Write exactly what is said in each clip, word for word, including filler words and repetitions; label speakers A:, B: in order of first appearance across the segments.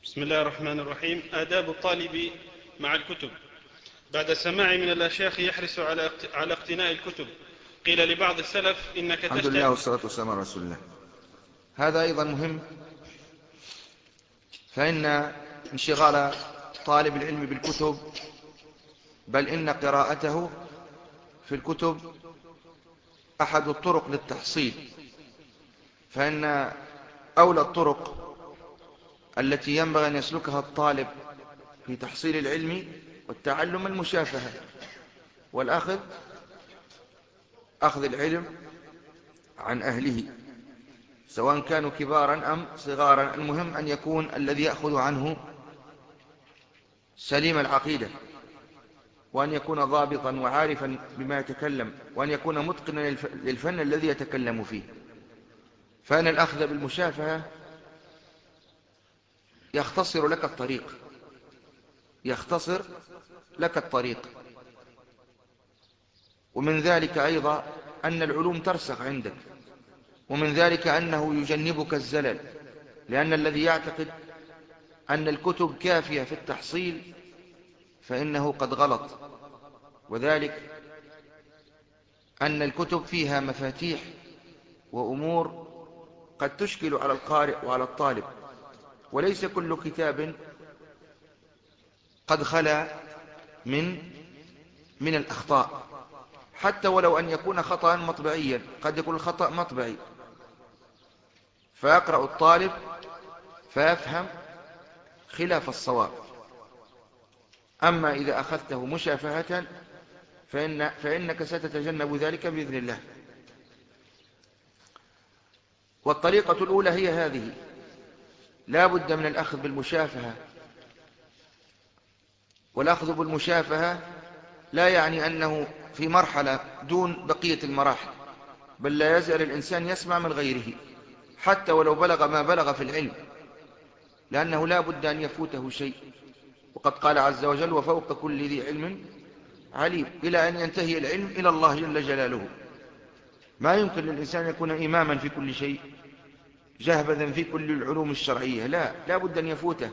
A: بسم الله الرحمن الرحيم. آداب الطالب مع الكتب. بعد السماع من الأشياخ يحرص على على اقتناء الكتب. قيل لبعض السلف إنك
B: الحمد لله
A: تشتري.
B: والصلاة والسلام على رسول الله. هذا أيضا مهم، فإن انشغال طالب العلم بالكتب، بل إن قراءته في الكتب أحد الطرق للتحصيل، فإن أولى الطرق التي ينبغي أن يسلكها الطالب في تحصيل العلم والتعلم المشافهة والأخذ أخذ العلم عن أهله، سواء كانوا كبارا أم صغارا. المهم أن يكون الذي يأخذ عنه سليم العقيدة، وأن يكون ضابطا وعارفا بما يتكلم، وأن يكون متقنا للفن الذي يتكلم فيه. فإن الأخذ بالمشافهة يختصر لك الطريق يختصر لك الطريق ومن ذلك أيضا أن العلوم ترسخ عندك، ومن ذلك أنه يجنبك الزلل، لأن الذي يعتقد أن الكتب كافية في التحصيل فإنه قد غلط، وذلك أن الكتب فيها مفاتيح وأمور قد تشكل على القارئ وعلى الطالب، وليس كل كتاب قد خلا من من الأخطاء، حتى ولو أن يكون خطأ مطبعيا، قد يكون الخطأ مطبعي، فيقرأ الطالب فيفهم خلاف الصواب. أما إذا أخذته مشافهة فإن فإنك ستتجنب ذلك بإذن الله. والطريقة الأولى هي هذه: لا بد من الأخذ بالمشافهة. والأخذ بالمشافهة لا يعني أنه في مرحلة دون بقية المراحل، بل لا يزال الإنسان يسمع من غيره حتى ولو بلغ ما بلغ في العلم، لأنه لا بد أن يفوته شيء. وقد قال عز وجل: وفوق كل ذي علم عليم، إلى أن ينتهي العلم إلى الله جل جلاله. ما يمكن للإنسان أن يكون إماما في كل شيء، جهبذا في كل العلوم الشرعية، لا لا بد أن يفوته.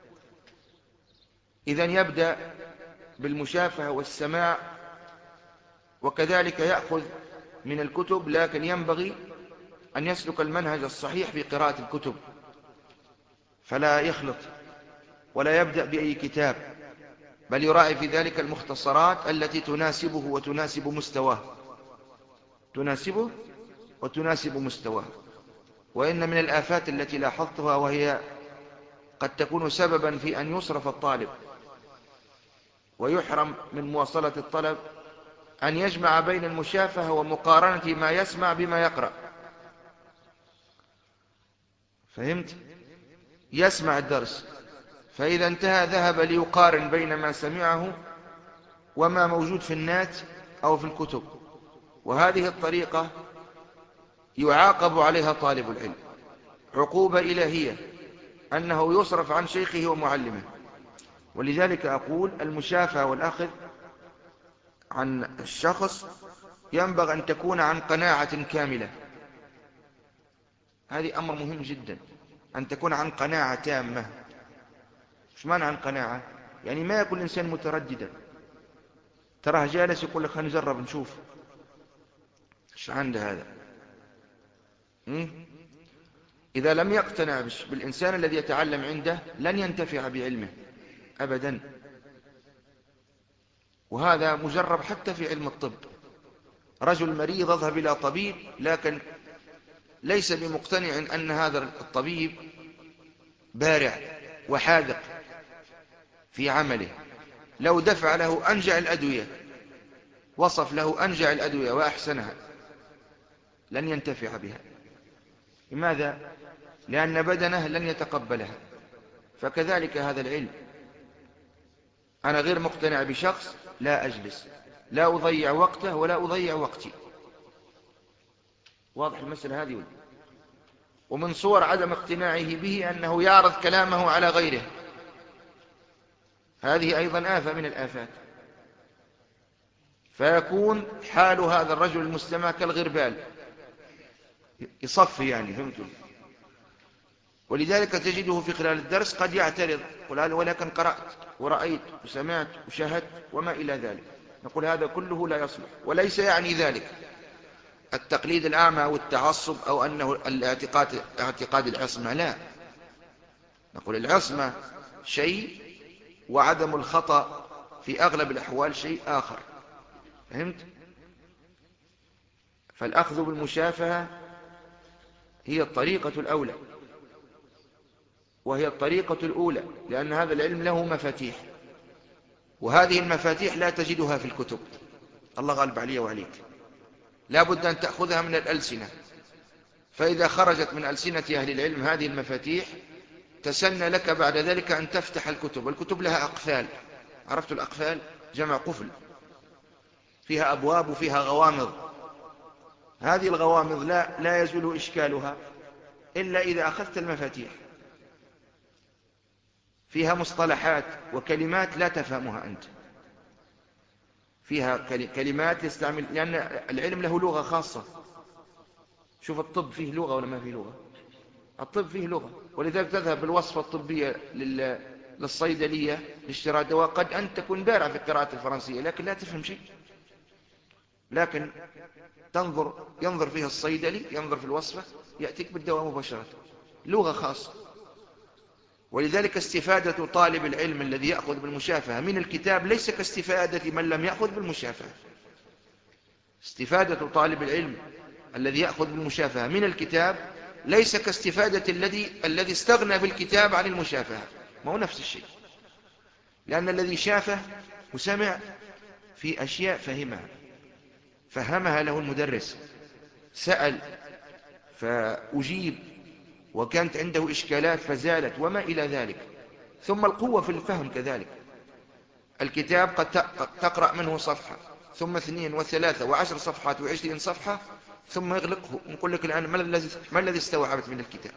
B: إذن يبدأ بالمشافهة والسماع، وكذلك يأخذ من الكتب، لكن ينبغي أن يسلك المنهج الصحيح في قراءة الكتب، فلا يخلط ولا يبدأ بأي كتاب، بل يراعي في ذلك المختصرات التي تناسبه وتناسب مستواه تناسبه وتناسب مستواه. وإن من الآفات التي لاحظتها، وهي قد تكون سببا في أن يصرف الطالب ويحرم من مواصلة الطلب، أن يجمع بين المشافهة ومقارنة ما يسمع بما يقرأ. فهمت؟ يسمع الدرس، فإذا انتهى ذهب ليقارن بين ما سمعه وما موجود في النت أو في الكتب، وهذه الطريقة يعاقب عليها طالب العلم عقوبة إلهية، أنه يصرف عن شيخه ومعلمه. ولذلك أقول: المشافهة والأخذ عن الشخص ينبغي أن تكون عن قناعة كاملة. هذه أمر مهم جدا، أن تكون عن قناعة تامة. مش معنى عن قناعة؟ يعني ما يكون الإنسان مترددا، تراه جالس يقول لك خلينا نجرب نشوف ايش عنده هذا. م? إذا لم يقتنع بالإنسان الذي يتعلم عنده لن ينتفع بعلمه أبدا. وهذا مجرب حتى في علم الطب. رجل مريض يذهب إلى طبيب، لكن ليس بمقتنع أن هذا الطبيب بارع وحاذق في عمله. لو دفع له أنجع الأدوية، وصف له أنجع الأدوية وأحسنها، لن ينتفع بها. لماذا؟ لأن بدنه لن يتقبلها. فكذلك هذا العلم، أنا غير مقتنع بشخص، لا أجلس، لا أضيع وقته ولا أضيع وقتي. واضح المسألة هذه؟ ومن صور عدم اقتناعه به أنه يعرض كلامه على غيره، هذه أيضا آفة من الآفات. فيكون حال هذا الرجل المستمع كالغربال، يصفي يعني، فهمتوا؟ ولذلك تجده في خلال الدرس قد يعترض، قل ولكن قرأت ورأيت وسمعت وشاهدت وما إلى ذلك. نقول هذا كله لا يصلح، وليس يعني ذلك التقليد الأعمى والتعصب أو أنه الاعتقاد اعتقاد العصمة، لا. نقول العصمة شيء وعدم الخطأ في أغلب الأحوال شيء آخر. فهمت؟ فالأخذ بالمشافهة هي الطريقة الأولى، وهي الطريقة الأولى، لأن هذا العلم له مفاتيح، وهذه المفاتيح لا تجدها في الكتب. الله غالب علي وعليك، لا بد أن تأخذها من الألسنة. فإذا خرجت من ألسنة أهل العلم هذه المفاتيح تسنى لك بعد ذلك أن تفتح الكتب، والكتب لها أقفال. عرفت الأقفال؟ جمع قفل، فيها أبواب وفيها غوامض. هذه الغوامض لا, لا يزول إشكالها إلا إذا أخذت المفاتيح. فيها مصطلحات وكلمات لا تفهمها أنت، فيها كلمات يستعمل، لأن العلم له لغة خاصة. شوف الطب فيه لغة ولا ما فيه لغة؟ الطب فيه لغة، ولذلك تذهب بالوصفة الطبية للصيدلية لاشتراء دواء، قد أن تكون بارع في قراءة الفرنسية لكن لا تفهم شيء، لكن تنظر ينظر فيها الصيدلي، ينظر في الوصفة، يأتيك بالدواء مباشرة. لغة خاصة. ولذلك استفادة طالب العلم الذي يأخذ بالمشافهة من الكتاب ليس كاستفادة من لم يأخذ بالمشافهة. استفادة طالب العلم الذي يأخذ بالمشافهة من الكتاب ليس كاستفادة الذي الذي استغنى بالكتاب عن المشافهة. ما هو نفس الشيء، لأن الذي شافه وسمع في أشياء فهمها فهمها له المدرس، سأل فأجيب، وكانت عنده إشكالات فزالت وما إلى ذلك. ثم القوة في الفهم كذلك. الكتاب قد تقرأ منه صفحة ثم اثنين وثلاثة وعشر صفحات وعشرين صفحة ثم يغلقه، نقول لك الآن ما الذي ما الذي استوعبت من الكتاب؟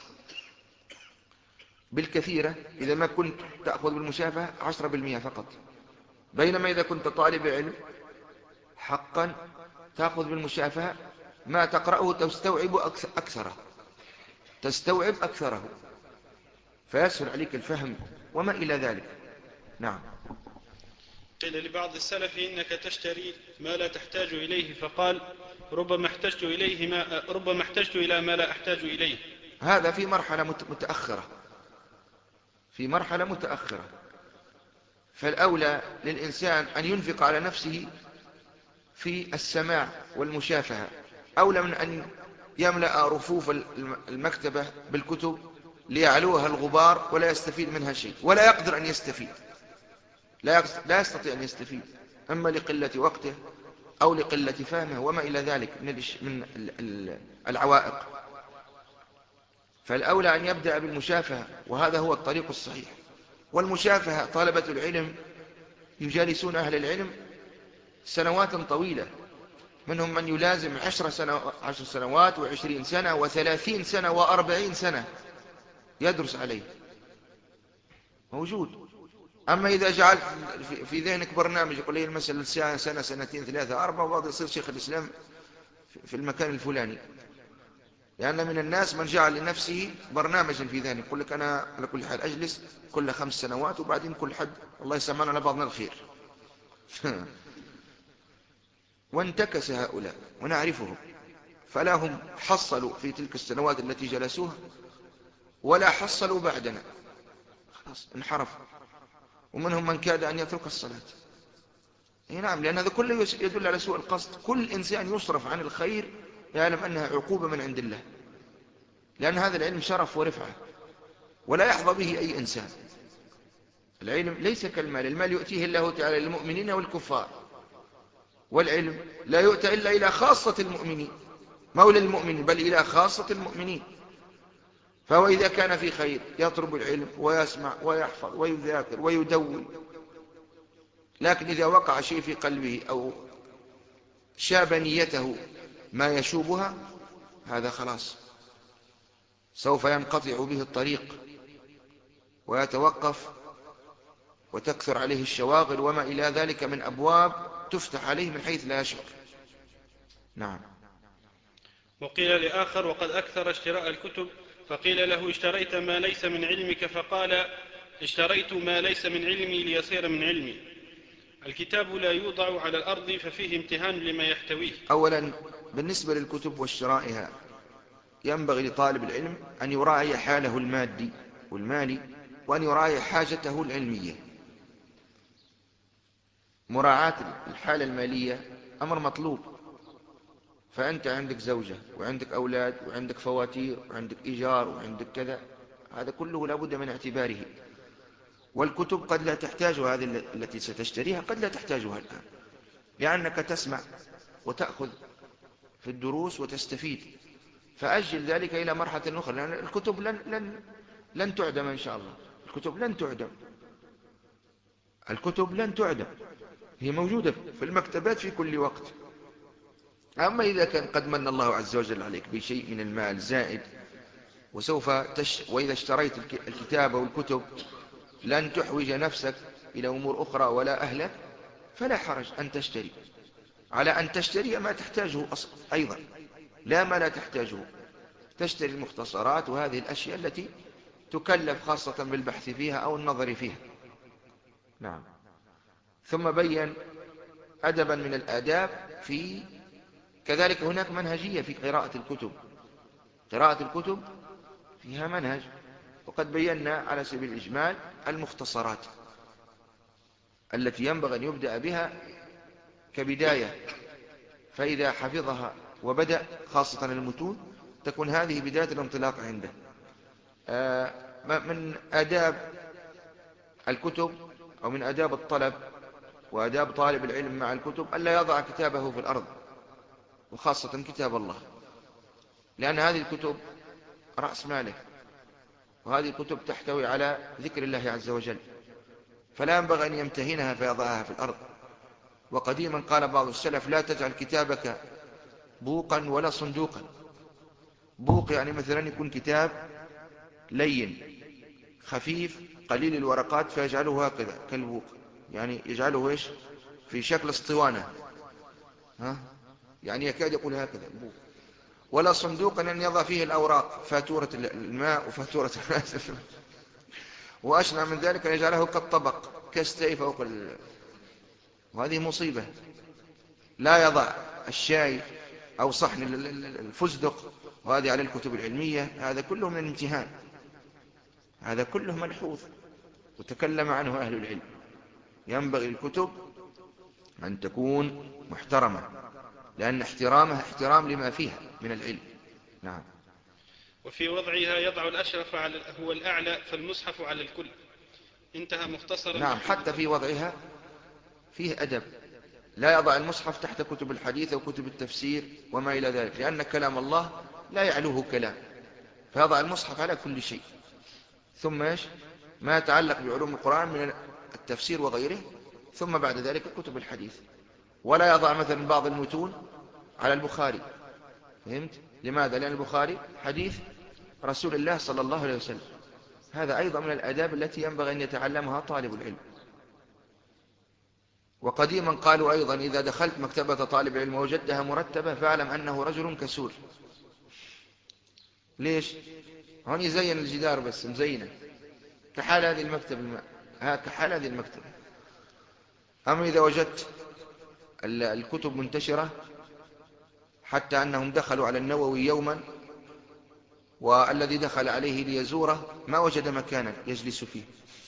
B: بالكثيرة إذا ما كنت تأخذ بالمشافهة عشرة بالمئة فقط، بينما إذا كنت طالب علم حقا تأخذ بالمشافهة ما تقرأه تستوعب أكثره تستوعب أكثره فيسهل عليك الفهم وما إلى ذلك. نعم.
A: قيل لبعض السلف إنك تشتري ما لا تحتاج إليه، فقال ربما احتجت إليه ما ربما احتجت إلى ما لا أحتاج إليه.
B: هذا في مرحلة متأخرة في مرحلة متأخرة فالأولى للإنسان أن ينفق على نفسه في السماع والمشافهة، أولى من أن يملأ رفوف المكتبة بالكتب ليعلوها الغبار ولا يستفيد منها شيء، ولا يقدر أن يستفيد، لا يستطيع أن يستفيد، أما لقلة وقته أو لقلة فهمه وما إلى ذلك من العوائق. فالأولى أن يبدأ بالمشافهة، وهذا هو الطريق الصحيح. والمشافهة طلبة العلم يجالسون أهل العلم سنوات طويلة، منهم من يلازم عشر, سنو... عشر سنوات وعشرين سنة وثلاثين سنة وأربعين سنة يدرس عليه، موجود. أما إذا جعلت في ذهنك برنامج يقول لي المسألة سنة, سنة سنتين ثلاثة أربعة وبعض يصير شيخ الإسلام في المكان الفلاني، لأن من الناس من جعل لنفسه برنامجا في ذهنه يقول لك أنا على كل حال أجلس كل خمس سنوات وبعدين كل حد الله يسمعنا على بعضنا الخير. وانتكس هؤلاء ونعرفهم، فلا هم حصلوا في تلك السنوات التي جلسوها ولا حصلوا بعدنا، خلاص انحرفوا. ومنهم من كاد أن يترك الصلاة. اي نعم، لأن هذا كله يدل على سوء القصد. كل إنسان يصرف عن الخير يعلم أنها عقوبة من عند الله، لأن هذا العلم شرف ورفعة ولا يحظى به أي إنسان. العلم ليس كالمال، المال يؤتيه الله تعالى للمؤمنين والكفار، والعلم لا يؤتى إلا إلى خاصة المؤمنين، مولى المؤمنين بل إلى خاصة المؤمنين. فهو إذا كان في خير يطلب العلم ويسمع ويحفظ ويذاكر ويدون، لكن إذا وقع شيء في قلبه أو شاب نيته ما يشوبها، هذا خلاص سوف ينقطع به الطريق ويتوقف وتكثر عليه الشواغل وما إلى ذلك من أبواب تفتح عليه من حيث لا يشعر. نعم.
A: وقيل لآخر وقد أكثر اشتراء الكتب فقيل له: اشتريت ما ليس من علمك؟ فقال: اشتريت ما ليس من علمي ليصير من علمي. الكتاب لا يوضع على الأرض ففيه امتهان لما يحتويه.
B: أولا بالنسبة للكتب وشرائها ينبغي لطالب العلم أن يراعي حاله المادي والمالي، وأن يراعي حاجته العلمية. مراعاة الحالة المالية أمر مطلوب، فأنت عندك زوجة وعندك أولاد وعندك فواتير وعندك إيجار وعندك كذا، هذا كله لابد من اعتباره. والكتب قد لا تحتاجها، هذه التي ستشتريها قد لا تحتاجها الآن، لأنك تسمع وتأخذ في الدروس وتستفيد، فأجل ذلك إلى مرحلة أخرى، لأن الكتب لن, لن, لن تعدم إن شاء الله. الكتب لن تعدم، الكتب لن تعدم، هي موجودة في المكتبات في كل وقت. أما إذا كان قد من الله عز وجل عليك بشيء من المال زائد، وسوف تش... وإذا اشتريت الكتاب والكتب لن تحوج نفسك إلى أمور أخرى ولا أهلك، فلا حرج أن تشتري، على أن تشتري ما تحتاجه أيضا، لا ما لا تحتاجه. تشتري المختصرات وهذه الأشياء التي تكلف خاصة بالبحث فيها أو النظر فيها. نعم. ثم بين أدبا من الآداب في كذلك هناك منهجية في قراءة الكتب. قراءة الكتب فيها منهج، وقد بينا على سبيل الإجمال المختصرات التي ينبغي أن يبدأ بها كبداية، فإذا حفظها وبدأ خاصة المتون تكون هذه بداية الانطلاق عنده. من آداب الكتب أو من آداب الطلب وآداب طالب العلم مع الكتب ألا يضع كتابه في الأرض، وخاصة كتاب الله، لأن هذه الكتب رأس ماله، وهذه الكتب تحتوي على ذكر الله عز وجل، فلا ينبغي أن يمتهنها فيضعها في الأرض. وقديما قال بعض السلف: لا تجعل كتابك بوقا ولا صندوقا. بوق يعني مثلا يكون كتاب لين خفيف قليل الورقات فيجعله هكذا كالبوق، يعني يجعله إيش في شكل اسطوانة، ها يعني يكاد يقول هكذا البوق. ولا صندوقا أن يضع فيه الأوراق، فاتورة الماء وفاتورة وأشنع من ذلك أن يجعله كالطبق كالستي فوق ال... وهذه مصيبة. لا يضع الشاي أو صحن الفزدق وهذه على الكتب العلمية، هذا كله من الامتهان، هذا كله ملحوظ وتكلم عنه أهل العلم. ينبغي الكتب أن تكون محترمة، لأن احترامها احترام لما فيها من العلم. نعم.
A: وفي وضعها يضع الأشرف على هو الأعلى، فالمصحف على الكل. انتهى مختصرا.
B: نعم، حتى في وضعها فيه أدب، لا يضع المصحف تحت كتب الحديث أو كتب التفسير وما إلى ذلك، لأن كلام الله لا يعلوه كلام، فيضع المصحف على كل شيء. ثم إيش ما يتعلق بعلوم القرآن من التفسير وغيره، ثم بعد ذلك كتب الحديث. ولا يضع مثلا بعض المتون على البخاري. فهمت؟ لماذا؟ لأن البخاري حديث رسول الله صلى الله عليه وسلم. هذا أيضا من الآداب التي ينبغي أن يتعلمها طالب العلم. وقديما قالوا أيضا: إذا دخلت مكتبة طالب العلم ووجدتها مرتبة فاعلم أنه رجل كسول. ليش؟ هون يزين الجدار بس مزينة كحال هذه المكتبة الم... ها كحال هذه المكتبة. أما إذا وجدت الكتب منتشرة، حتى أنهم دخلوا على النووي يوما والذي دخل عليه ليزوره ما وجد مكانا يجلس فيه،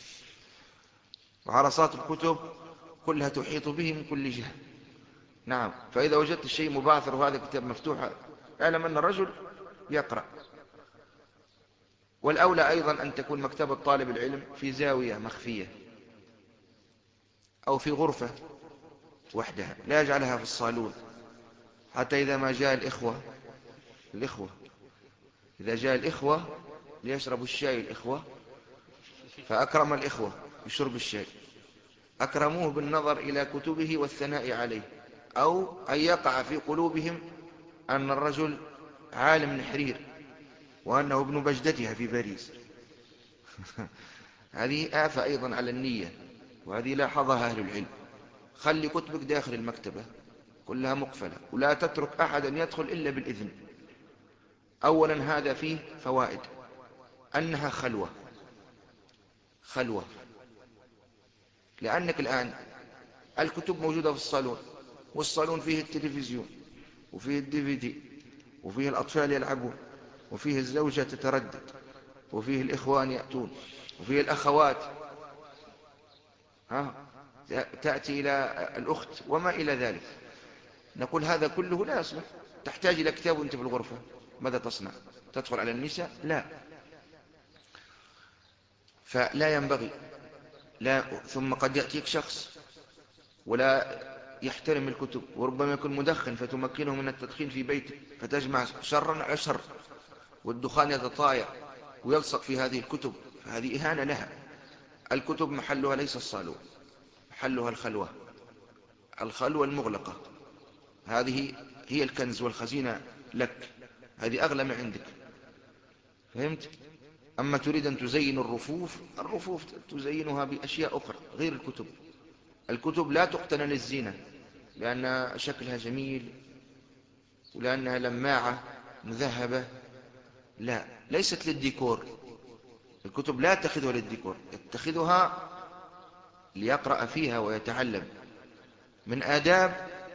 B: وعرصات الكتب كلها تحيط به من كل جهة. نعم. فإذا وجدت الشيء مبعثر وهذا كتاب مفتوح اعلم أن الرجل يقرأ. والأولى أيضا أن تكون مكتبة طالب العلم في زاوية مخفية أو في غرفة وحدها، لا يجعلها في الصالون، حتى إذا ما جاء الإخوة الإخوة إذا جاء الإخوة ليشربوا الشاي الإخوة، فأكرم الإخوة بشرب الشاي، أكرموه بالنظر إلى كتبه والثناء عليه، أو أن يقع في قلوبهم أن الرجل عالم نحرير وأنه ابن بجدتها في باريس. هذه آفة أيضا على النية، وهذه لاحظها أهل العلم. خلي كتبك داخل المكتبة كلها مقفلة، ولا تترك أحدا يدخل إلا بالإذن. أولا هذا فيه فوائد: أنها خلوة خلوة لأنك الآن الكتب موجودة في الصالون، والصالون فيه التلفزيون وفيه الدي في دي وفيه الأطفال يلعبون وفيه الزوجة تتردد وفيه الإخوان يأتون وفيه الأخوات ها تأتي إلى الأخت وما إلى ذلك. نقول هذا كله لا يصلح، تحتاج إلى كتاب وانت في الغرفة، ماذا تصنع؟ تدخل على النساء؟ لا. فلا ينبغي لا. ثم قد يأتيك شخص ولا يحترم الكتب، وربما يكون مدخن فتمكنه من التدخين في بيته، فتجمع شرا على شر، والدخان يتطاير ويلصق في هذه الكتب، فهذه إهانة لها. الكتب محلها ليس الصالون، محلها الخلوة، الخلوة المغلقة، هذه هي الكنز والخزينة لك، هذه أغلى ما عندك. فهمت؟ أما تريد أن تزين الرفوف، الرفوف تزينها بأشياء أخرى غير الكتب. الكتب لا تقتنى للزينة لأن شكلها جميل ولأنها لماعة مذهبة، لا، ليست للديكور. الكتب لا يتخذها للديكور، يتخذها ليقرأ فيها ويتعلم. من آداب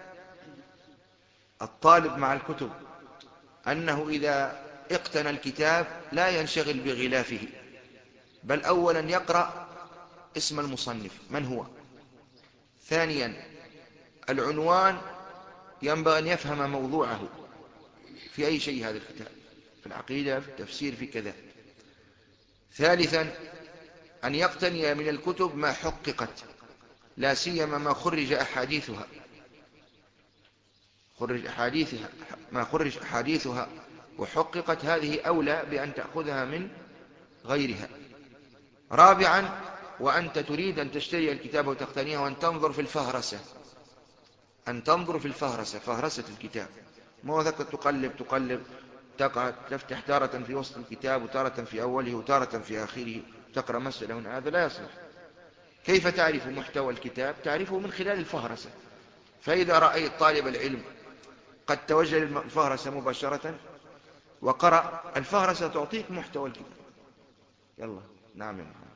B: الطالب مع الكتب أنه إذا اقتنى الكتاب لا ينشغل بغلافه، بل أولا يقرأ اسم المصنف من هو، ثانيا العنوان، ينبغي أن يفهم موضوعه في أي شيء هذا الكتاب، في العقيدة، في التفسير، في كذا. ثالثا أن يقتني من الكتب ما حققت، لا سيما ما خرج أحاديثها، خرج أحاديثها ما خرج أحاديثها وحققت، هذه أولى بأن تأخذها من غيرها. رابعا وأنت تريد أن تشتري الكتاب وتقتنيه، وأن تنظر في الفهرسة، أن تنظر في الفهرسة، فهرسة الكتاب، مو ذاك تقلب تقلب تقعد تفتح تارة في وسط الكتاب وتارة في أوله وتارة في آخره تقرأ مسألة هنا، هذا لا يصلح. كيف تعرف محتوى الكتاب؟ تعرفه من خلال الفهرسة. فإذا رأيت طالب العلم قد توجه للفهرسة مباشرة وقرأ الفهرسة، تعطيك محتوى الكتاب. يلا. نعم يا محمد.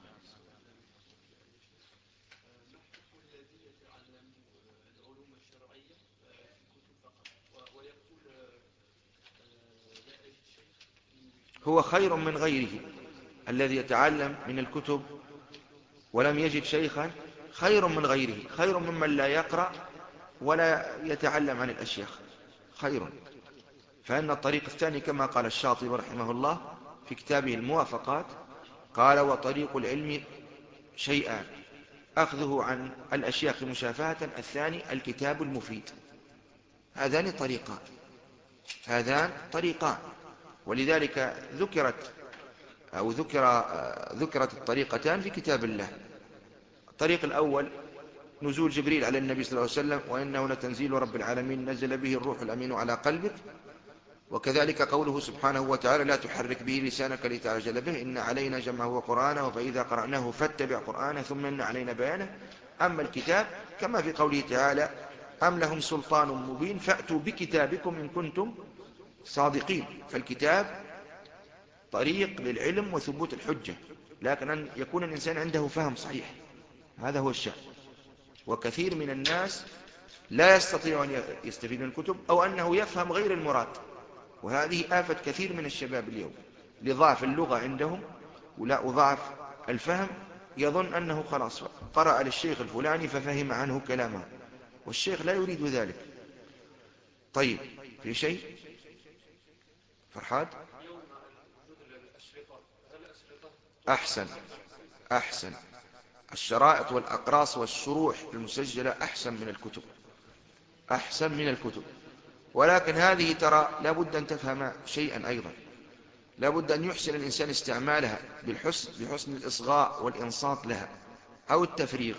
B: هو خير من غيره، الذي يتعلم من الكتب ولم يجد شيخا خير من غيره، خير ممن لا يقرأ ولا يتعلم عن الأشياخ، خير. فإن الطريق الثاني كما قال الشاطبي رحمه الله في كتابه الموافقات، قال وطريق العلم شيئان، أخذه عن الأشياخ مشافهة، الثاني الكتاب المفيد. هذان طريقان، هذان طريقان. ولذلك ذكرت أو ذكر ذكرت الطريقتان في كتاب الله. الطريق الأول نزول جبريل على النبي صلى الله عليه وسلم، وإنه لتنزيل رب العالمين نزل به الروح الأمين على قلبك. وكذلك قوله سبحانه وتعالى لا تحرك به لسانك لتعجل به، إن علينا جمعه وقرآنه، فإذا قرأناه فاتبع قرآنه ثم إن علينا بيانه. أما الكتاب كما في قوله تعالى أم لهم سلطان مبين فأتوا بكتابكم إن كنتم صادقين. فالكتاب طريق للعلم وثبوت الحجة، لكن أن يكون الإنسان عنده فهم صحيح، هذا هو الشأن. وكثير من الناس لا يستطيع أن يستفيد من الكتب، أو أنه يفهم غير المراد، وهذه آفة كثير من الشباب اليوم، لضعف اللغة عندهم ولا وضعف الفهم. يظن أنه خلاص قرأ للشيخ الفلاني ففهم عنه كلامه، والشيخ لا يريد ذلك. طيب، في شيء فرحاد؟ أحسن أحسن الشرائط والأقراص والشروح المسجلة أحسن من الكتب، أحسن من الكتب. ولكن هذه ترى لابد أن تفهم شيئا أيضا، لابد أن يحسن الإنسان استعمالها بالحسن، بحسن الإصغاء والإنصات لها أو التفريغ.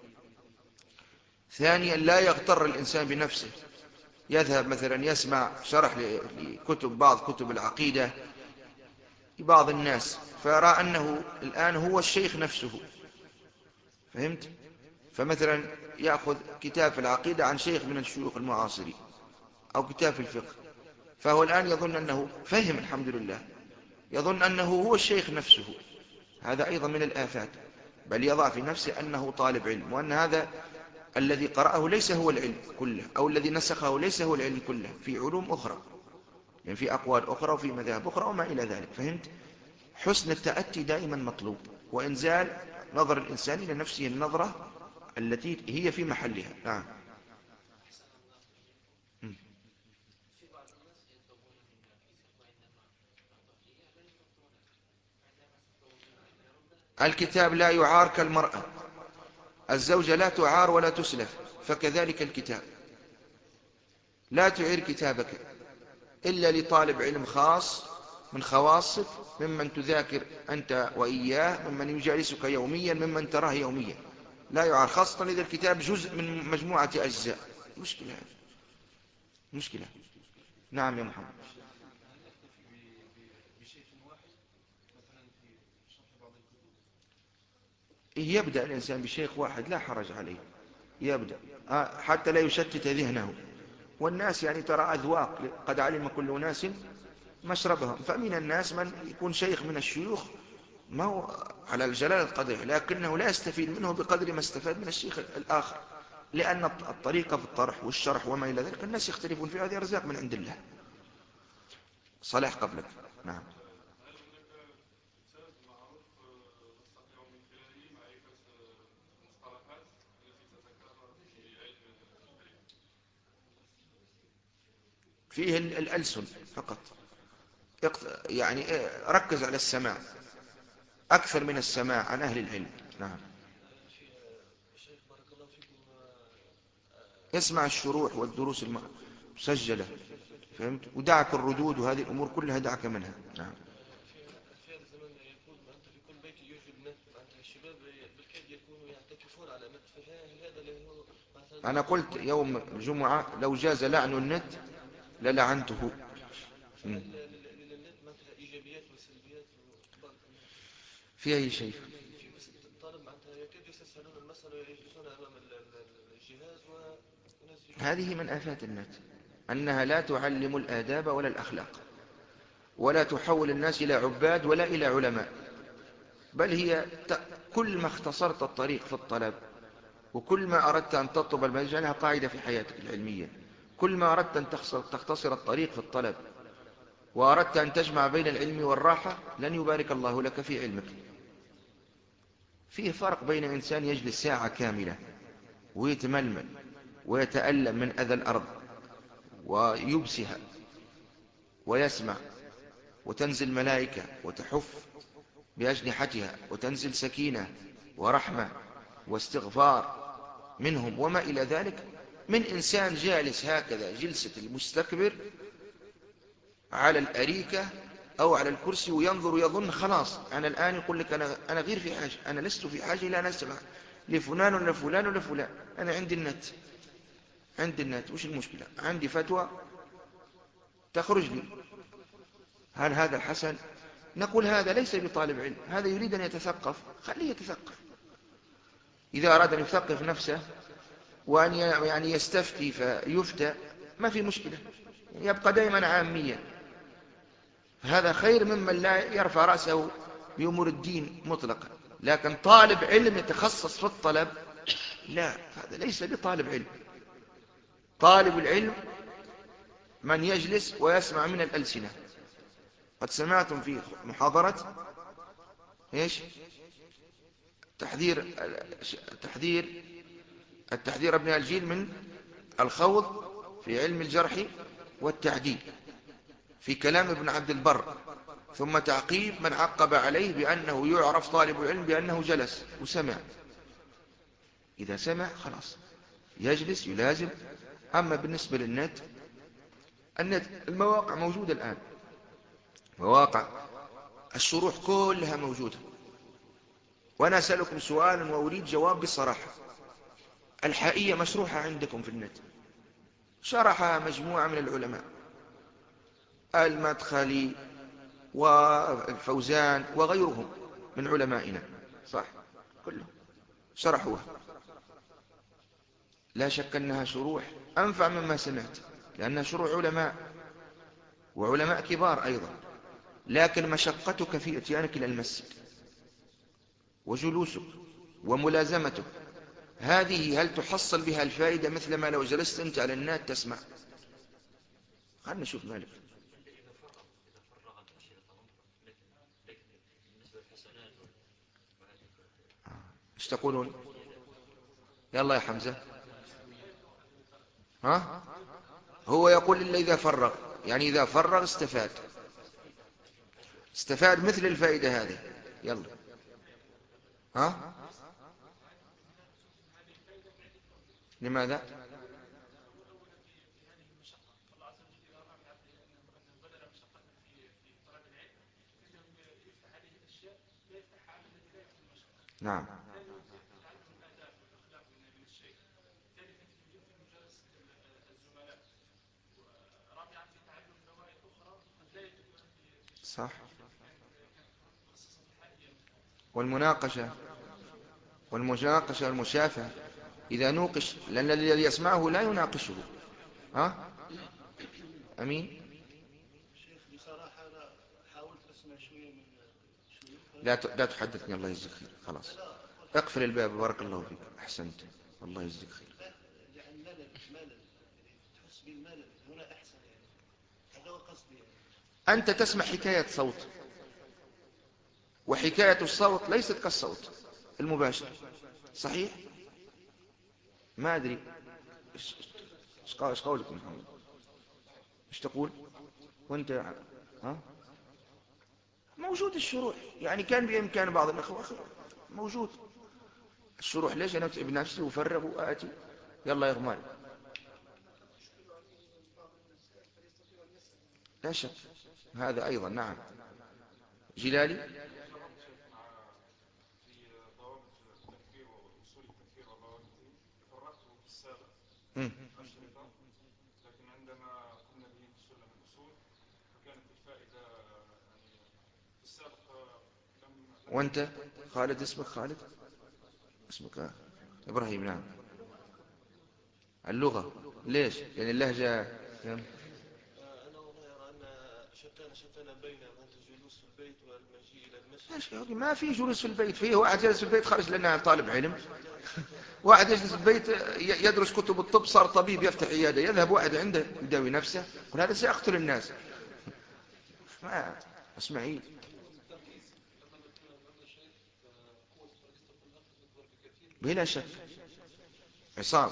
B: ثانيا لا يغتر الإنسان بنفسه، يذهب مثلا يسمع شرح لكتب بعض كتب العقيدة لبعض الناس، فيرى أنه الآن هو الشيخ نفسه. فهمت؟ فمثلا يأخذ كتاب في العقيدة عن شيخ من الشيوخ المعاصرين أو كتاب في الفقه، فهو الآن يظن أنه فهم الحمد لله، يظن أنه هو الشيخ نفسه، هذا أيضا من الآفات، بل يضع في نفسه أنه طالب علم، وأن هذا الذي قرأه ليس هو العلم كله، أو الذي نسخه ليس هو العلم كله، في علوم أخرى، يعني في أقوال أخرى وفي مذاهب أخرى وما إلى ذلك. فهمت؟ حسن التأتي دائما مطلوب، وإنزال نظر الإنسان إلى نفسه النظرة التي هي في محلها. نعم. الكتاب لا يعار كالمرأة، الزوجة لا تعار ولا تسلف، فكذلك الكتاب لا تعير كتابك إلا لطالب علم خاص من خواصك، ممن تذاكر أنت وإياه، ممن يجالسك يوميا، ممن تراه يوميا، لا يعار، خاصة إذا الكتاب جزء من مجموعة أجزاء. مشكلة هذه، مشكلة. نعم يا محمد. يبدأ الإنسان بشيخ واحد لا حرج عليه، يبدأ حتى لا يشتت ذهنه. والناس يعني ترى أذواق، قد علم كل ناس مشربهم، فمن الناس من يكون شيخ من الشيوخ ما هو على الجلال القدر، لكنه لا يستفيد منه بقدر ما استفاد من الشيخ الآخر، لأن الطريقة في الطرح والشرح وما إلى ذلك الناس يختلفون في هذه أرزاق من عند الله. صلاح قبلك. نعم. فيه الألسن فقط، يعني ركز على السماع أكثر من السماع عن أهل العلم. نعم. اسمع الشروح والدروس المسجلة، فهمت؟ ودعك الردود وهذه الأمور كلها دعك منها. نعم.
C: في هذا الزمن يكون معناتها في كل بيت يوجد نت، معناتها الشباب بالكاد يكونوا يعتكفون على النت، فهل هذا اللي هو مثلا؟
B: أنا قلت يوم الجمعة لو جاز لعن النت للعنته.
C: فهل للنت معناتها إيجابيات وسلبيات؟
B: في أي شيء؟
C: في بس الطالب معناتها يكاد يستسهلون المسألة ويجلسون أمام الجهاز وينزلون.
B: هذه من آفات النت، أنها لا تعلم الآداب ولا الأخلاق، ولا تحول الناس إلى عباد ولا إلى علماء، بل هي كل ما اختصرت الطريق في الطلب، وكل ما أردت أن تطلب المال، جعلها قاعدة في حياتك العلمية، كل ما أردت أن تختصر الطريق في الطلب وأردت أن تجمع بين العلم والراحة، لن يبارك الله لك في علمك. فيه فرق بين إنسان يجلس ساعة كاملة ويتململ ويتألم من أذى الأرض ويبسها ويسمع، وتنزل ملائكة وتحف بأجنحتها، وتنزل سكينة ورحمة واستغفار منهم وما إلى ذلك، من إنسان جالس هكذا جلسة المستكبر على الأريكة أو على الكرسي وينظر يظن خلاص أنا الآن يقول لك أنا, أنا غير في حاجة، أنا لست في حاجة إلى أن أسمع لفلان ولا فلان ولا فلان، أنا عندي النت، عندي النت، وش المشكلة؟ عندي فتوى تخرج لي. هل هذا حسن؟ نقول هذا ليس بطالب علم، هذا يريد أن يتثقف، خليه يتثقف. إذا أراد أن يثقف نفسه وأن يعني يستفتي فيفتى ما في مشكلة، يبقى دائما عاميا، هذا خير ممن لا يرفع رأسه بأمور الدين مطلقا. لكن طالب علم يتخصص في الطلب، لا، هذا ليس بطالب علم. طالب العلم من يجلس ويسمع من الألسنة. قد سمعتم في محاضرة ايش تحذير تحذير التحذير ابن الجيل من الخوض في علم الجرح والتعديل في كلام ابن عبد البر، ثم تعقيب من عقب عليه بأنه يعرف طالب العلم بأنه جلس وسمع. إذا سمع خلاص يجلس يلازم. أما بالنسبة للنت، النت المواقع موجودة الآن، مواقع الشروح كلها موجودة. وأنا أسألكم سؤالا وأريد جواب بصراحة، الحائية مشروحة عندكم في النت، شرحها مجموعة من العلماء، المدخلي والفوزان وغيرهم من علمائنا، صح؟ كلهم شرحوها. لا شك أنها شروح أنفع مما سمعت، لأنها شروح علماء وعلماء كبار أيضا، لكن مشقتك في اتيانك إلى المسجد وجلوسك وملازمتك، هذه هل تحصل بها الفائدة مثل ما لو جلست أنت على النات تسمع؟ خلنا نشوف مالك. ايش تقولون؟ يلا يا حمزة. ها؟ هو يقول إلا إذا فرغ، يعني إذا فرغ استفاد، استفاد مثل الفائدة هذه. يلا. ها؟ لماذا؟ نعم. صح. والمناقشة والمناقشة والمشافهة إذا نوقش، لأن الذي يسمعه لا يناقشه. ها؟ أمين.
D: شيخ بصراحة أنا حاولت أسمع شوية من شيوخ.
B: لا لا تحدثني، الله يجزيك خير. خلاص اقفل الباب، بارك الله فيك، أحسنت، الله يجزيك خير.
D: يعني ملل ملل يعني تحس بالملل هنا أحسن يعني، هذا هو قصدي يعني.
B: أنت تسمع حكاية صوت، وحكاية الصوت ليست كالصوت المباشر، صحيح؟ ما أدري ايش قولك محمد؟ ايش تقول وانت؟ ها؟ موجود الشروح، يعني كان بإمكان بعض الأخوة موجود الشروح. ليش أنا أتعب نفسي وفرغ وآتي؟ يلا يا غمار. لا شك هذا أيضا. نعم. جلالي. مم.
E: لكن عندما قمنا به في سلم الأصول فكانت الفائدة يعني في السابق لم.
B: وانت خالد، اسمك خالد؟ اسمك آه. إبراهيم. نعم. اللغة ليش؟ يعني اللهجة.
C: أنا والله أرى أن شتان شتان بين الجلوس في البيت والمجيء إلى المسجد.
B: ما في جلوس في البيت، فيه واحد جالس في البيت خارج لأنه طالب علم، واحد يجلس في البيت يدرس كتب الطب صار طبيب يفتح عيادة، يذهب واحد عنده يداوي نفسه، يقول هذا سيقتل الناس. ما اسمعي. بلا شك. عصام.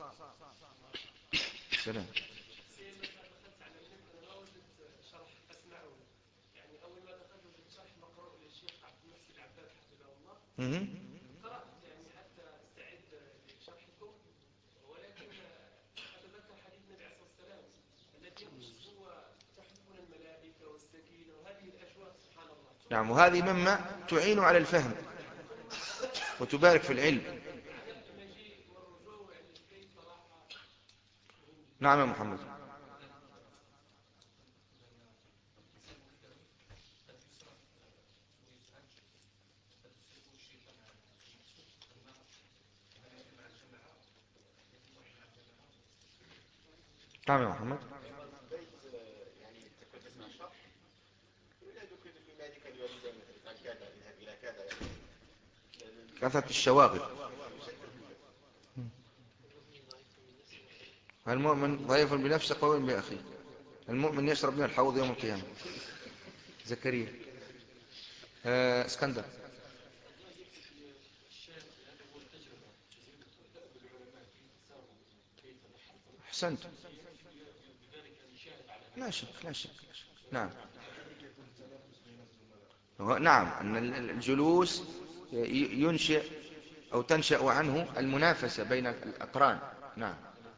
B: سلام. مم.
F: قرأت يعني حتى استعد لشرحكم، ولكن أتذكر حديث النبي عليه الصلاة والسلام الذي يقصد هو تحفون الملائكة والسكينة وهذه الأجواء سبحان الله.
B: نعم. وهذه مما تعين على الفهم وتبارك في العلم.
F: المجيء والرجوع عند البيت صراحة.
B: نعم يا محمد. نعم يا محمد. كثرة الشواغل. المؤمن ضعيف بنفسه قوي بأخيه، المؤمن يشرب من الحوض يوم القيامة. زكريا. آه اسكندر. أحسنت. لا شك لا شك, لا شك. نعم. نعم أن الجلوس ينشئ أو تنشأ عنه المنافسة بين الأقران. نعم.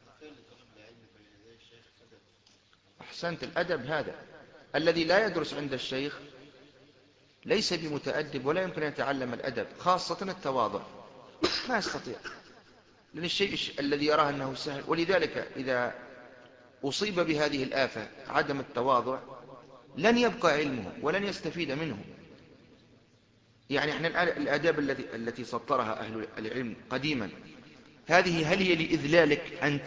B: أحسنت. الأدب هذا الذي لا يدرس عند الشيخ ليس بمتأدب ولا يمكن أن يتعلم الأدب، خاصة التواضع ما يستطيع، لأن الشيء الذي يراه أنه سهل. ولذلك إذا أصيب بهذه الآفة عدم التواضع لن يبقى علمه ولن يستفيد منه. يعني احنا الآداب التي التي سطرها أهل العلم قديما، هذه هل هي لإذلالك أنت؟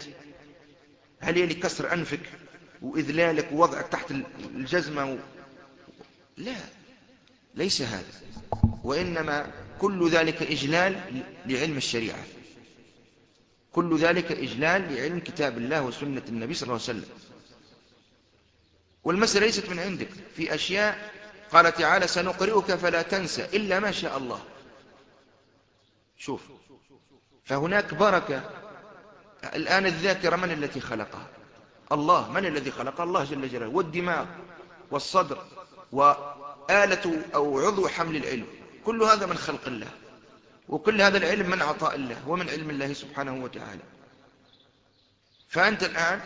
B: هل هي لكسر أنفك وإذلالك ووضعك تحت الجزمة لا، ليس هذا، وإنما كل ذلك إجلال لعلم الشريعة، كل ذلك إجلال لعلم كتاب الله وسنة النبي صلى الله عليه وسلم. والمسألة ليست من عندك، في أشياء قال تعالى سنقرئك فلا تنسى إلا ما شاء الله. شوف، فهناك بركة. الآن الذاكرة من التي خلقها؟ الله. من الذي خلقها؟ الله جل جلاله. والدماغ والصدر وآلة أو عضو حمل العلم، كل هذا من خلق الله، وكل هذا العلم من عطاء الله ومن علم الله سبحانه وتعالى. فأنت الآن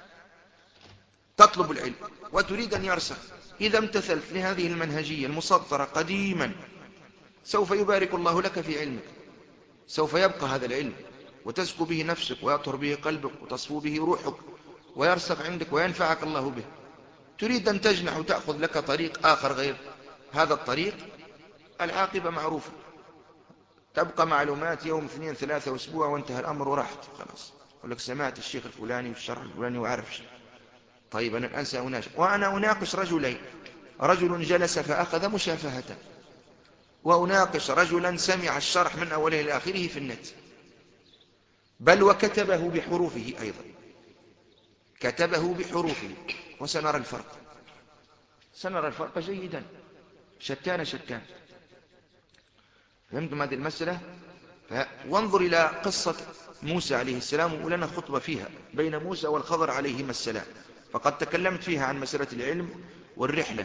B: تطلب العلم وتريد أن يرسخ، إذا امتثلت لهذه المنهجية المسطرة قديما سوف يبارك الله لك في علمك، سوف يبقى هذا العلم وتزكو به نفسك ويطهر به قلبك وتصفو به روحك ويرسخ عندك وينفعك الله به. تريد أن تجنح وتأخذ لك طريق آخر غير هذا الطريق، العاقبة معروفة، تبقى معلومات يوم اثنين ثلاثة واسبوع وانتهى الأمر ورحت خلاص. أقول لك سمعت الشيخ الفلاني والشرح الفلاني وعارف. طيب أنا الآن سأناقش، وأنا أناقش رجلين، رجل جلس فأخذ مشافهة، وأناقش رجلا سمع الشرح من أوله إلى آخره في النت، بل وكتبه بحروفه أيضا، كتبه بحروفه، وسنرى الفرق، سنرى الفرق جيدا، شتان شتان. فهمتم هذه المسألة؟ وانظر إلى قصة موسى عليه السلام، ولنا خطبة فيها بين موسى والخضر عليهما السلام، فقد تكلمت فيها عن مسألة العلم والرحلة.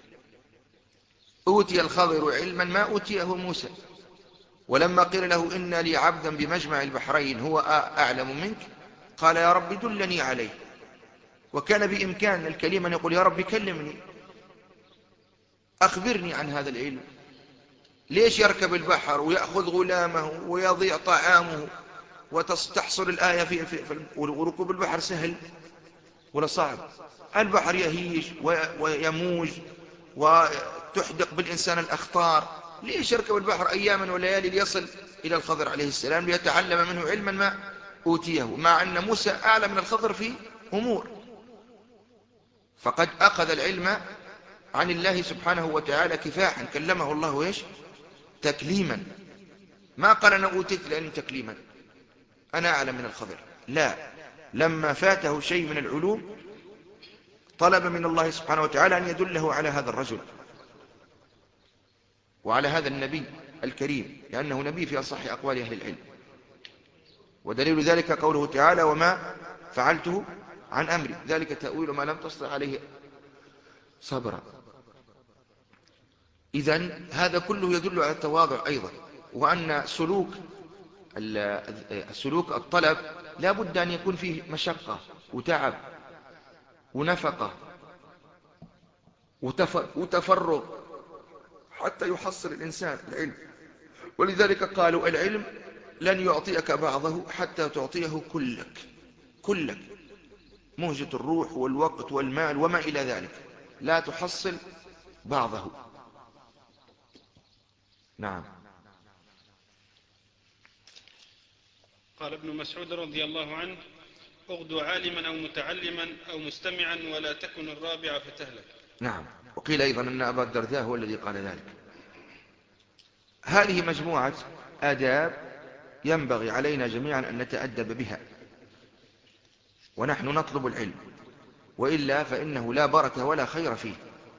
B: أوتي الخضر علما ما أوتيه موسى، ولما قيل له إن لي عبدا بمجمع البحرين هو أعلم منك قال يا رب دلني عليه. وكان بإمكان الكليم أن يقول يا رب كلمني أخبرني عن هذا العلم. ليش يركب البحر ويأخذ غلامه ويضيع طعامه وتحصل الآية في, في, في وركوب البحر سهل ولا صعب؟ البحر يهيج ويموج وتحدق بالإنسان الأخطار. ليش يركب البحر أياما وليالي ليصل إلى الخضر عليه السلام ليتعلم منه علما ما أوتيه، مع أن موسى أعلى من الخضر في أمور، فقد أخذ العلم عن الله سبحانه وتعالى كفاحا، كلمه الله إيش؟ تكليما. ما قال أنا أوتيت العلم تكليما أنا أعلم من الخضر، لا، لما فاته شيء من العلوم طلب من الله سبحانه وتعالى أن يدله على هذا الرجل وعلى هذا النبي الكريم، لأنه نبي في أصح أقوال أهل العلم. ودليل ذلك قوله تعالى وما فعلته عن أمري ذلك تأويل ما لم تستطع عليه صبرا. إذن هذا كله يدل على التواضع أيضا، وأن سلوك السلوك الطلب لا بد أن يكون فيه مشقة وتعب ونفقة وتفرغ حتى يحصل الإنسان العلم. ولذلك قالوا العلم لن يعطيك بعضه حتى تعطيه كلك، كلك مهجة الروح والوقت والمال وما إلى ذلك، لا تحصل بعضه. نعم.
A: قال ابن مسعود رضي الله عنه اغدو عالما أو متعلما أو مستمعا ولا تكن الرابع فتهلك.
B: نعم. وقيل أيضا أن أبا الدرداء هو الذي قال ذلك. هذه مجموعة آداب ينبغي علينا جميعا أن نتأدب بها ونحن نطلب العلم، وإلا فإنه لا بركة ولا خير فيه.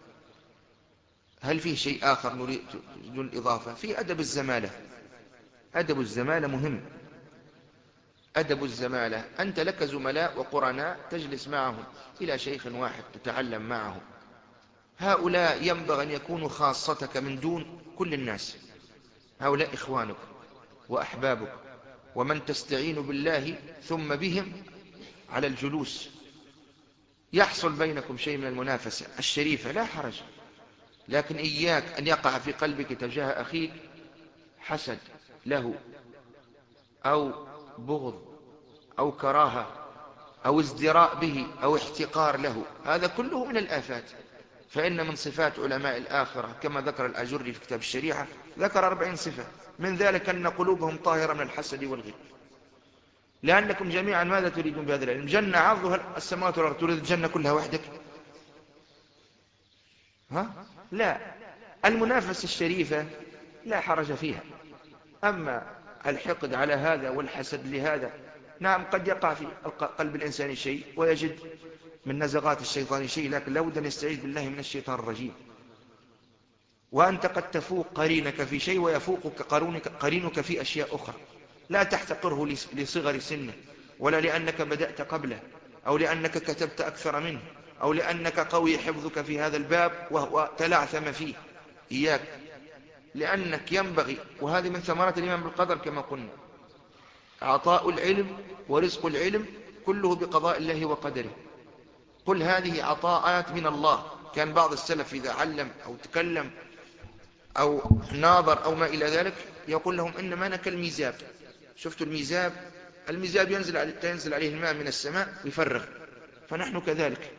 B: هل فيه شيء آخر نريد دون الإضافة؟ في أدب الزمالة. أدب الزمالة مهم. أدب الزمالة أنت لك زملاء وقرناء تجلس معهم إلى شيخ واحد تتعلم معه، هؤلاء ينبغي أن يكونوا خاصتك من دون كل الناس، هؤلاء إخوانك وأحبابك ومن تستعين بالله ثم بهم على الجلوس. يحصل بينكم شيء من المنافسة الشريفة لا حرج، لكن إياك أن يقع في قلبك تجاه أخيك حسد له أو بغض أو كراهة أو ازدراء به أو احتقار له، هذا كله من الآفات. فإن من صفات علماء الآخرة كما ذكر الأجري في كتاب الشريعة ذكر أربعين صفة، من ذلك أن قلوبهم طاهرة من الحسد والغل. لأنكم جميعا ماذا تريدون بهذا العلم؟ جنة عرضها السماوات والأرض، تريد الجنة كلها وحدك؟ ها؟ لا، المنافسة الشريفة لا حرج فيها. أما الحقد على هذا والحسد لهذا، نعم قد يقع في قلب الإنسان شيء ويجد من نزغات الشيطان شيء، لكن لا بد أن يستعيذ بالله من الشيطان الرجيم. وأنت قد تفوق قرينك في شيء ويفوقك قرينك في أشياء أخرى، لا تحتقره لصغر سنه، ولا لأنك بدأت قبله، أو لأنك كتبت أكثر منه، أو لأنك قوي حفظك في هذا الباب وهو تلعثم فيه. إياك، لأنك ينبغي، وهذه من ثمرات الإيمان بالقدر كما قلنا، عطاء العلم ورزق العلم كله بقضاء الله وقدره. قل هذه عطاءات من الله. كان بعض السلف إذا علم أو تكلم أو ناظر أو ما إلى ذلك يقول لهم إنما أنا كالميزاب. شفتوا الميزاب؟ الميزاب ينزل عليه, ينزل عليه الماء من السماء ويفرغ، فنحن كذلك،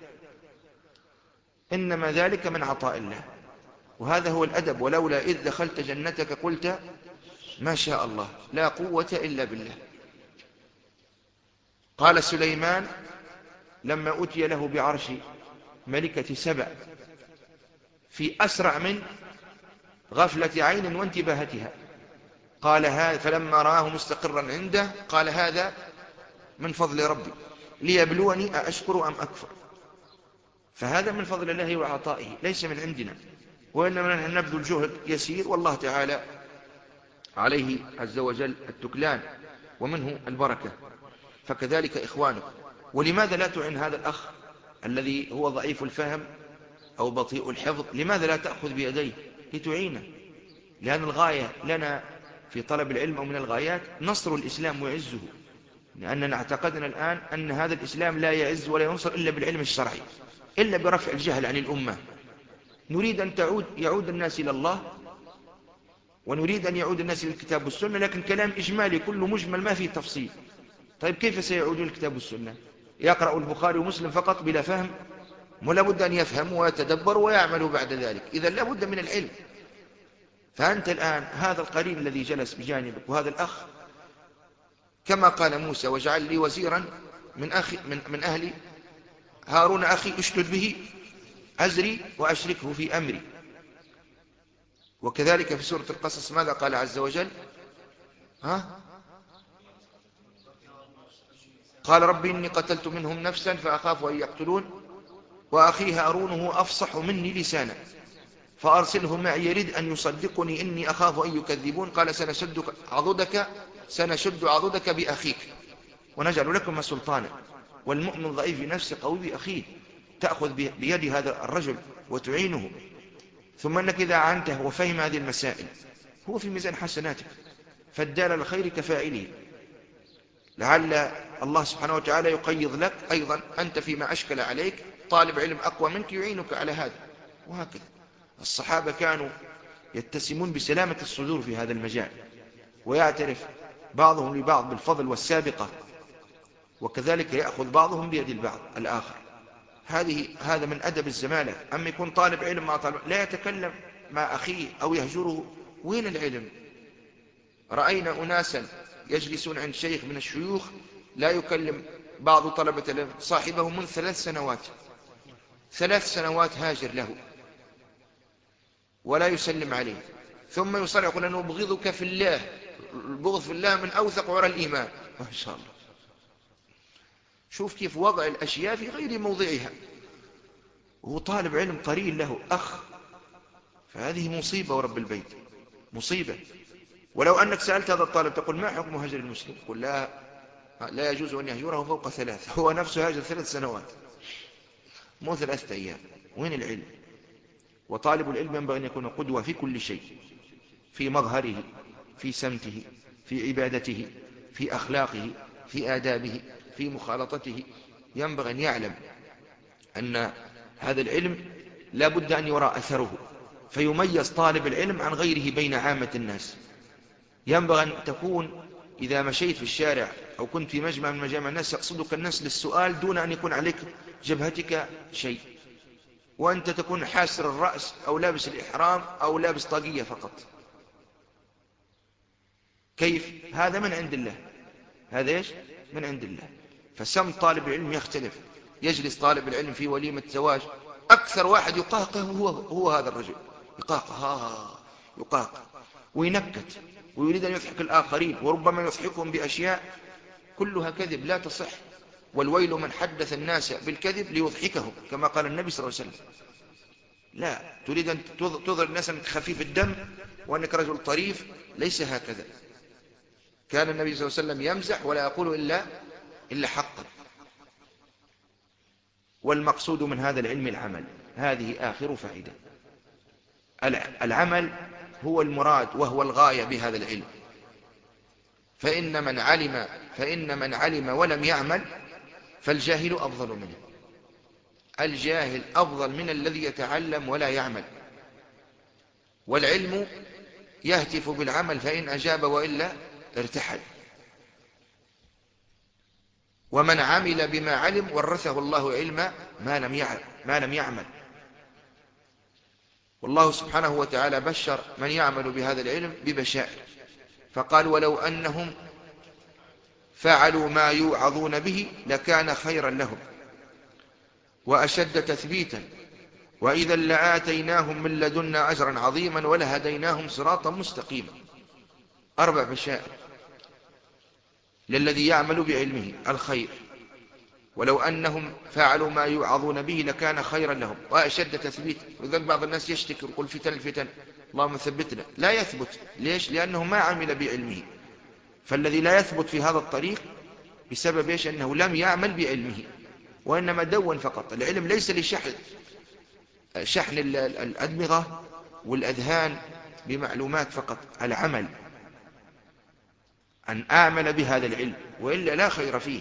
B: إنما ذلك من عطاء الله. وهذا هو الأدب. ولولا إذ دخلت جنتك قلت ما شاء الله لا قوة إلا بالله. قال سليمان لما أتي له بعرش ملكة سبأ في أسرع من غفلة عين وانتباهتها، قال هذا، فلما رآه مستقرا عنده قال هذا من فضل ربي ليبلوني أأشكر أم أكفر. فهذا من فضل الله وعطائه، ليس من عندنا، وإنما نحن نبذل جهد يسير، والله تعالى عليه عز وجل التكلان ومنه البركة. فكذلك إخوانك. ولماذا لا تعن هذا الأخ الذي هو ضعيف الفهم أو بطيء الحفظ؟ لماذا لا تأخذ بيديه لتعينه؟ لأن الغاية لنا في طلب العلم أو من الغايات نصر الإسلام وعزه، لأننا اعتقدنا الآن أن هذا الإسلام لا يعز ولا ينصر إلا بالعلم الشرعي، إلا برفع الجهل عن الأمة. نريد أن تعود يعود الناس إلى الله، ونريد أن يعود الناس إلى الكتاب والسنة، لكن كلام إجمالي كله مجمل ما فيه تفصيل. طيب كيف سيعودون الكتاب والسنة؟ يقرأ البخاري ومسلم فقط بلا فهم؟ ولا بد أن يفهم ويتدبر ويعمل بعد ذلك. إذا لا بد من العلم. فأنت الآن هذا القرين الذي جلس بجانبك وهذا الأخ، كما قال موسى واجعل لي وزيرا من, أخي من, من أهلي هارون أخي اشتد به أزري وأشركه في أمري. وكذلك في سورة القصص ماذا قال عز وجل؟ ها؟ قال ربي إني قتلت منهم نفسا فأخاف أن يقتلون وأخي هارون هو أفصح مني لسانا فأرسله معي يريد أن يصدقني إني أخاف أن يكذبون. قال سنشد عضدك سنشد عضدك بأخيك ونجعل لكم سلطانا. والمؤمن ضعيف نفسه قوي بأخيه، تأخذ بيد هذا الرجل وتعينه، ثم أنك إذا عنته وفهم هذه المسائل هو في ميزان حسناتك، فالدال الخير كفاعله. لعل الله سبحانه وتعالى يقيض لك أيضا أنت فيما أشكل عليك طالب علم أقوى منك يعينك على هذا. وهكذا الصحابة كانوا يتسمون بسلامة الصدور في هذا المجال، ويعترف بعضهم لبعض بالفضل والسابقة، وكذلك يأخذ بعضهم بيد البعض الآخر. هذه هذا من أدب الزمالة. أما يكون طالب علم مع طالب لا يتكلم مع أخيه أو يهجره، وين العلم؟ رأينا أناسا يجلسون عند شيخ من الشيوخ لا يكلم بعض طلبة العلم صاحبه من ثلاث سنوات ثلاث سنوات هاجر له ولا يسلم عليه، ثم يصرح يقول أنه أبغضك في الله. البغض في الله من أوثق عرى الإيمان. ما شاء الله. شوف كيف وضع الأشياء في غير موضعها، وهو طالب علم قرين له أخ. فهذه مصيبة ورب البيت، مصيبة. ولو أنك سألت هذا الطالب تقول ما حكم هجر المسلم؟ يقول لا لا يجوز أن يهجره فوق ثلاث. هو نفسه هاجر ثلاث سنوات مو ثلاثة أيام. وين العلم؟ وطالب العلم ينبغي أن يكون قدوة في كل شيء، في مظهره، في سمته، في عبادته، في أخلاقه، في آدابه، في مخالطته. ينبغي أن يعلم أن هذا العلم لا بد أن يرى أثره، فيميز طالب العلم عن غيره بين عامة الناس. ينبغي أن تكون إذا مشيت في الشارع أو كنت في مجمع من مجامع الناس يقصدك الناس للسؤال دون أن يكون عليك جبهتك شيء، وأنت تكون حاسر الرأس أو لابس الإحرام أو لابس طاقية فقط. كيف؟ هذا من عند الله. هذا إيش؟ من عند الله. فسم طالب العلم يختلف. يجلس طالب العلم في وليمة زواج أكثر واحد يقاقه هو, هو هذا الرجل، يقاقه ها يقاقه وينكت ويريد أن يضحك الآخرين، وربما يضحكهم بأشياء كلها كذب لا تصح. والويل من حدث الناس بالكذب ليضحكهم، كما قال النبي صلى الله عليه وسلم. لا تريد أن تظهر الناس أنك خفيف الدم وأنك رجل طريف، ليس هكذا. كان النبي صلى الله عليه وسلم يمزح ولا يقول إلا, إلا حقا. والمقصود من هذا العلم العمل، هذه آخر فائدة. العمل هو المراد وهو الغاية بهذا العلم. فإن من علم فإن من علم ولم يعمل فالجاهل أفضل منه. الجاهل أفضل من الذي يتعلم ولا يعمل. والعلم يهتف بالعمل فإن أجاب وإلا ارتحل. ومن عمل بما علم ورثه الله علم ما لم يعلم ما لم يعمل. والله سبحانه وتعالى بشر من يعمل بهذا العلم ببشائر، فقال ولو أنهم فعلوا ما يوعظون به لكان خيرا لهم وأشد تثبيتا وإذا لآتيناهم من لدنا أجرا عظيما ولهديناهم صراطا مستقيما. أربع بشائر للذي يعمل بعلمه الخير. ولو أنهم فعلوا ما يوعظون به لكان خيرا لهم وأشد تثبيتا. وذلك بعض الناس يشتكي ويقول فتن الفتن اللهم ثبتنا، لا يثبت. ليش؟ لأنه ما عمل بعلمه. فالذي لا يثبت في هذا الطريق بسبب إيش؟ أنه لم يعمل بعلمه وإنما دون فقط. العلم ليس لشحن شحن الأدمغة والأذهان بمعلومات فقط، العمل أن أعمل بهذا العلم، وإلا لا خير فيه.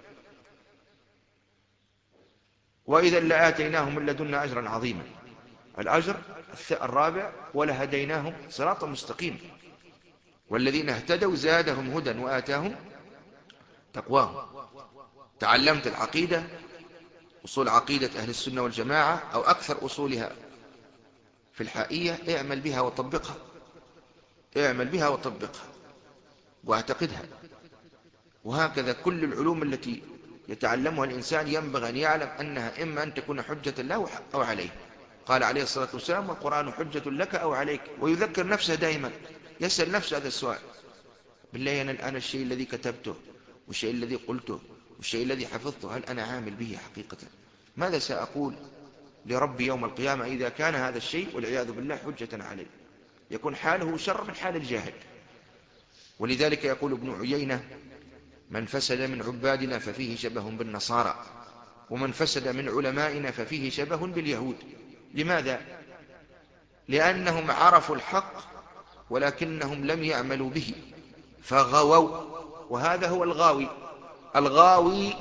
B: وإذا لآتيناهم من لدنا أجرا عظيما. الأجر الرابع ولهديناهم صراطا مستقيما. والذين اهتدوا زادهم هدى وآتاهم تقواهم. تعلمت العقيدة، أصول عقيدة أهل السنة والجماعة أو أكثر أصولها في الحائية، اعمل بها وطبقها، اعمل بها وطبقها واعتقدها. وهكذا كل العلوم التي يتعلمها الإنسان ينبغي أن يعلم أنها إما أن تكون حجة له أو عليه. قال عليه الصلاة والسلام والقرآن حجة لك أو عليك. ويذكر نفسه دائما، يسأل نفسه هذا السؤال: بالله أنا الآن الشيء الذي كتبته والشيء الذي قلته والشيء الذي حفظته هل أنا عامل به حقيقة؟ ماذا سأقول لربي يوم القيامة إذا كان هذا الشيء والعياذ بالله حجة عليه؟ يكون حاله شر من حال الجاهل. ولذلك يقول ابن عيينة: من فسد من عبادنا ففيه شبه بالنصارى، ومن فسد من علمائنا ففيه شبه باليهود. لماذا؟ لأنهم عرفوا الحق ولكنهم لم يعملوا به فغووا. وهذا هو الغاوي. الغاوي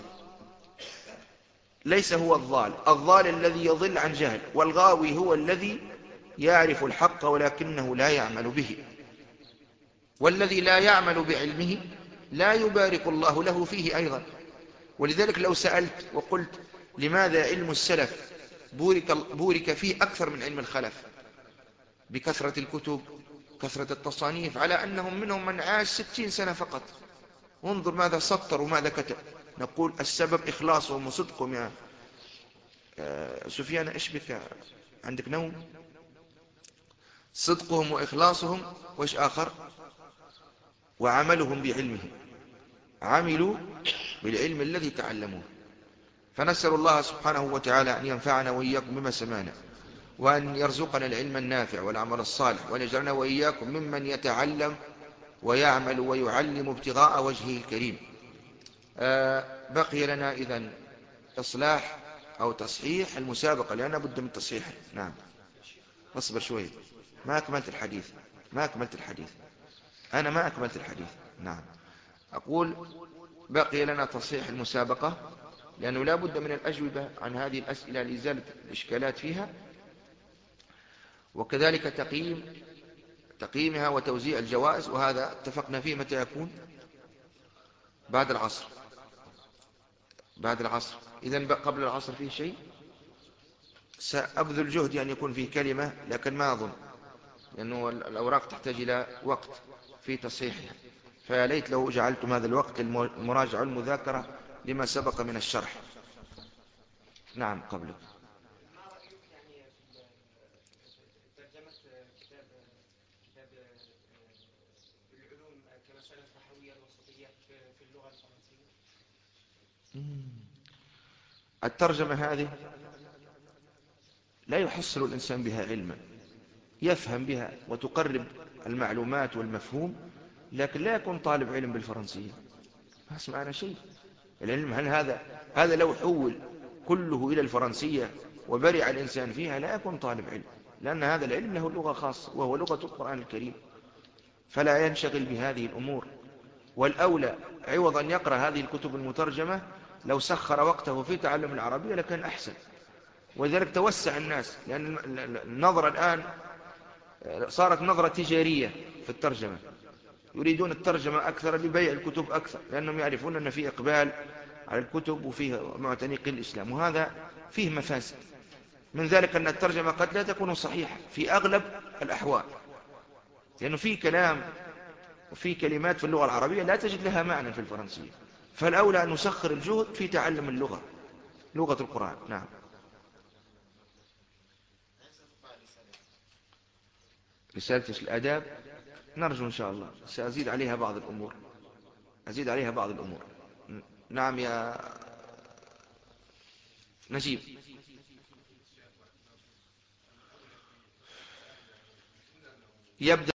B: ليس هو الضال، الضال الذي يضل عن جهل، والغاوي هو الذي يعرف الحق ولكنه لا يعمل به. والذي لا يعمل بعلمه لا يبارك الله له فيه أيضا. ولذلك لو سألت وقلت لماذا علم السلف بورك, بورك فيه أكثر من علم الخلف بكثرة الكتب كثرة التصانيف، على أنهم منهم من عاش ستين سنة فقط، انظر ماذا سطر وماذا كتب. نقول السبب إخلاصهم وصدقهم. يا سفيان إيش بك عندك نوم؟ صدقهم وإخلاصهم، وإيش آخر؟ وعملهم بعلمهم، عملوا بالعلم الذي تعلموه. فنسأل الله سبحانه وتعالى أن ينفعنا وإياكم بما سمعنا، وأن يرزقنا العلم النافع والعمل الصالح، وأن يجعلنا وإياكم ممن يتعلم ويعمل ويعلم ابتغاء وجهه الكريم. آه بقي لنا إذن إصلاح أو تصحيح المسابقة، لأننا بد من تصحيح. نعم اصبر شوي، ما أكملت الحديث ما أكملت الحديث أنا ما أكملت الحديث. نعم أقول بقي لنا تصحيح المسابقة، لأنه لا بد من الأجوبة عن هذه الأسئلة لإزالة الإشكالات فيها، وكذلك تقييم تقييمها وتوزيع الجوائز. وهذا اتفقنا فيه متى يكون؟ بعد العصر. بعد العصر. إذن قبل العصر فيه شيء؟ سأبذل جهدي أن يكون فيه كلمة، لكن ما أظن، لأنه الأوراق تحتاج إلى وقت في تصحيحها، فليت لو جعلتم هذا الوقت المراجعة والمذاكرة لما سبق من الشرح. نعم قبلك.
F: كتاب العلوم كمسألة النحوية الوسطيات في اللغة الفرنسية؟
B: الترجمة هذه لا يحصل الإنسان بها علما، يفهم بها وتقرب المعلومات والمفهوم، لكن لا يكون طالب علم بالفرنسية. ما اسمعنا شيء. العلم هل هذا هذا لو حول كله إلى الفرنسية وبرع الإنسان فيها لا يكون طالب علم، لأن هذا العلم له لغة خاصة وهو لغة القرآن الكريم، فلا ينشغل بهذه الأمور. والأولى عوض أن يقرأ هذه الكتب المترجمة لو سخر وقته في تعلم العربية لكان أحسن. ولذلك توسع الناس، لأن النظرة الآن صارت نظرة تجارية في الترجمة، يريدون الترجمة أكثر لبيع الكتب أكثر، لأنهم يعرفون أن فيه إقبال على الكتب وفيه معتنقي الإسلام، وهذا فيه مفاسد. من ذلك أن الترجمة قد لا تكون صحيحة في أغلب الأحوال، لأنه فيه كلام وفيه كلمات في اللغة العربية لا تجد لها معنى في الفرنسية، فالأولى أن نسخر الجهد في تعلم اللغة، لغة القرآن. نعم. رسالة الآداب نرجو إن شاء الله سأزيد عليها بعض الأمور، أزيد عليها بعض الأمور. نعم يا نجيب. يبدأ